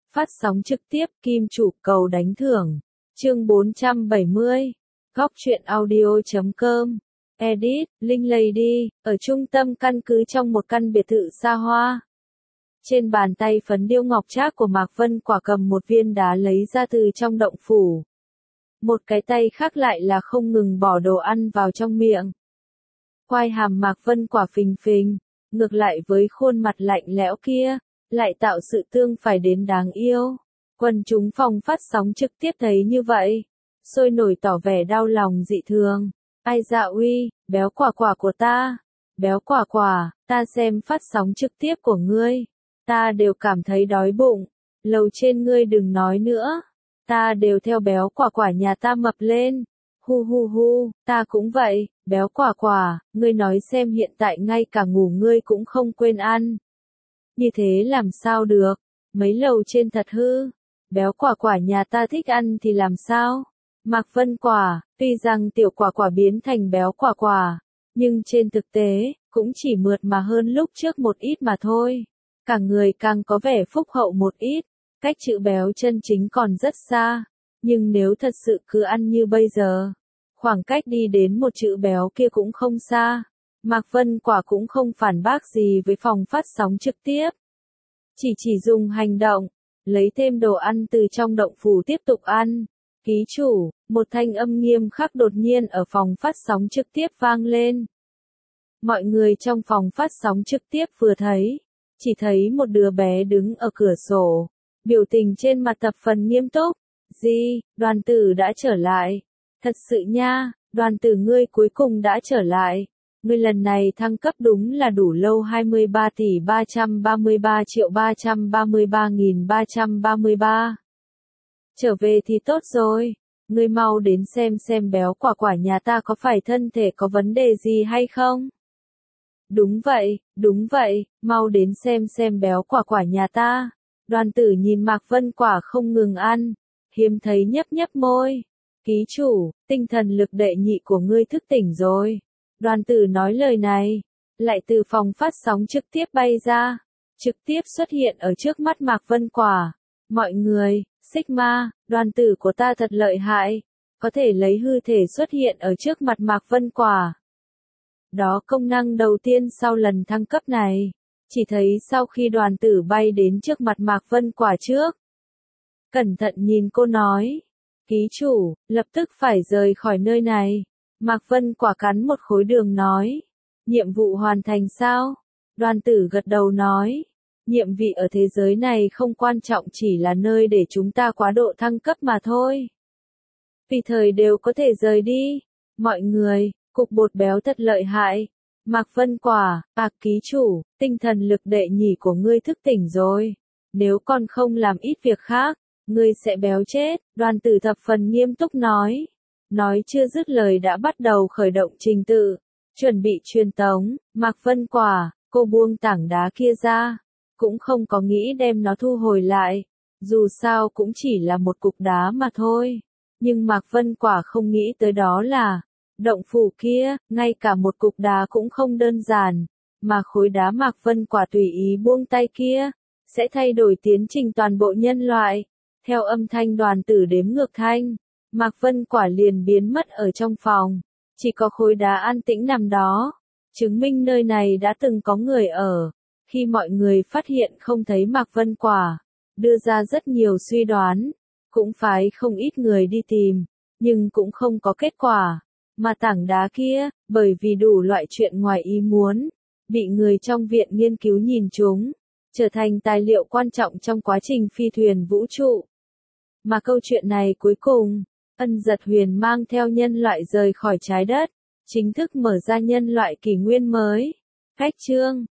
Phát sóng trực tiếp Kim Chủ cầu đánh thưởng. Chương 470. Góc truyện audio.com. Edit, Linh Lady, ở trung tâm căn cứ trong một căn biệt thự xa hoa. Trên bàn tay phấn điêu ngọc trác của Mạc Vân Quả cầm một viên đá lấy ra từ trong động phủ. Một cái tay khác lại là không ngừng bỏ đồ ăn vào trong miệng. Quai hàm Mạc Vân Quả phình phình, ngược lại với khuôn mặt lạnh lẽo kia, lại tạo sự tương phản đến đáng yêu. Quần chúng phòng phát sóng trực tiếp thấy như vậy, sôi nổi tỏ vẻ đau lòng dị thường. Ai dạ uy, béo quả quả của ta, béo quả quả, ta xem phát sóng trực tiếp của ngươi, ta đều cảm thấy đói bụng, lầu trên ngươi đừng nói nữa, ta đều theo béo quả quả nhà ta mập lên. Hu hu hu, ta cũng vậy, béo quả quả, ngươi nói xem hiện tại ngay cả ngủ ngươi cũng không quên ăn. Như thế làm sao được, mấy lầu trên thật hư, béo quả quả nhà ta thích ăn thì làm sao? Mạc Vân Quả, tuy rằng tiểu quả quả biến thành béo quả quả, nhưng trên thực tế, cũng chỉ mượt mà hơn lúc trước một ít mà thôi. Cả người càng có vẻ phúc hậu một ít, cách chữ béo chân chính còn rất xa, nhưng nếu thật sự cứ ăn như bây giờ, khoảng cách đi đến một chữ béo kia cũng không xa. Mạc Vân Quả cũng không phản bác gì với phòng phát sóng trực tiếp. Chỉ dùng hành động, lấy thêm đồ ăn từ trong động phủ tiếp tục ăn. Ký chủ, một thanh âm nghiêm khắc đột nhiên ở phòng phát sóng trực tiếp vang lên. Mọi người trong phòng phát sóng trực tiếp vừa thấy, chỉ thấy một đứa bé đứng ở cửa sổ, biểu tình trên mặt thập phần nghiêm túc. Gì, đoàn tử đã trở lại. Thật sự nha, đoàn tử ngươi cuối cùng đã trở lại. Ngươi lần này thăng cấp đúng là đủ lâu 23 tỷ 333 triệu 333.333. Trở về thì tốt rồi, ngươi mau đến xem béo quả quả nhà ta có phải thân thể có vấn đề gì hay không? Đúng vậy, mau đến xem béo quả quả nhà ta. Đoàn tử nhìn Mạc Vân Quả không ngừng ăn, hiếm thấy nhấp môi. Ký chủ, tinh thần lực đệ nhị của ngươi thức tỉnh rồi. Đoàn tử nói lời này, lại từ phòng phát sóng trực tiếp bay ra, trực tiếp xuất hiện ở trước mắt Mạc Vân Quả. Mọi người, Sigma, đoàn tử của ta thật lợi hại, có thể lấy hư thể xuất hiện ở trước mặt Mạc Vân Quả. Đó công năng đầu tiên sau lần thăng cấp này, chỉ thấy sau khi đoàn tử bay đến trước mặt Mạc Vân Quả trước. Cẩn thận nhìn cô nói, ký chủ, lập tức phải rời khỏi nơi này. Mạc Vân Quả cắn một khối đường nói, nhiệm vụ hoàn thành sao? Đoàn tử gật đầu nói, nhiệm vụ ở thế giới này không quan trọng, chỉ là nơi để chúng ta quá độ thăng cấp mà thôi. Tùy thời đều có thể rời đi. Mọi người, cục bột béo thật lợi hại. Mạc Vân Quả, ký chủ, tinh thần lực đệ nhị của ngươi thức tỉnh rồi. Nếu còn không làm ít việc khác, ngươi sẽ béo chết. Đoàn tử thập phần nghiêm túc nói. Nói chưa dứt lời đã bắt đầu khởi động trình tự, chuẩn bị truyền tống. Mạc Vân Quả, cô buông tảng đá kia ra, cũng không có nghĩ đem nó thu hồi lại, dù sao cũng chỉ là một cục đá mà thôi. Nhưng Mạc Vân Quả không nghĩ tới đó là, động phủ kia, ngay cả một cục đá cũng không đơn giản, mà khối đá Mạc Vân Quả tùy ý buông tay kia, sẽ thay đổi tiến trình toàn bộ nhân loại. Theo âm thanh đoàn tử đếm ngược thanh, Mạc Vân Quả liền biến mất ở trong phòng, chỉ có khối đá an tĩnh nằm đó, chứng minh nơi này đã từng có người ở. Khi mọi người phát hiện không thấy Mạc Vân Quả, đưa ra rất nhiều suy đoán, cũng phái không ít người đi tìm, nhưng cũng không có kết quả. Mà tảng đá kia, bởi vì đủ loại chuyện ngoài ý muốn, bị người trong viện nghiên cứu nhìn trúng, trở thành tài liệu quan trọng trong quá trình phi thuyền vũ trụ. Mà câu chuyện này cuối cùng, Ân Giật Huyền mang theo nhân loại rời khỏi trái đất, chính thức mở ra nhân loại kỷ nguyên mới. Cách chương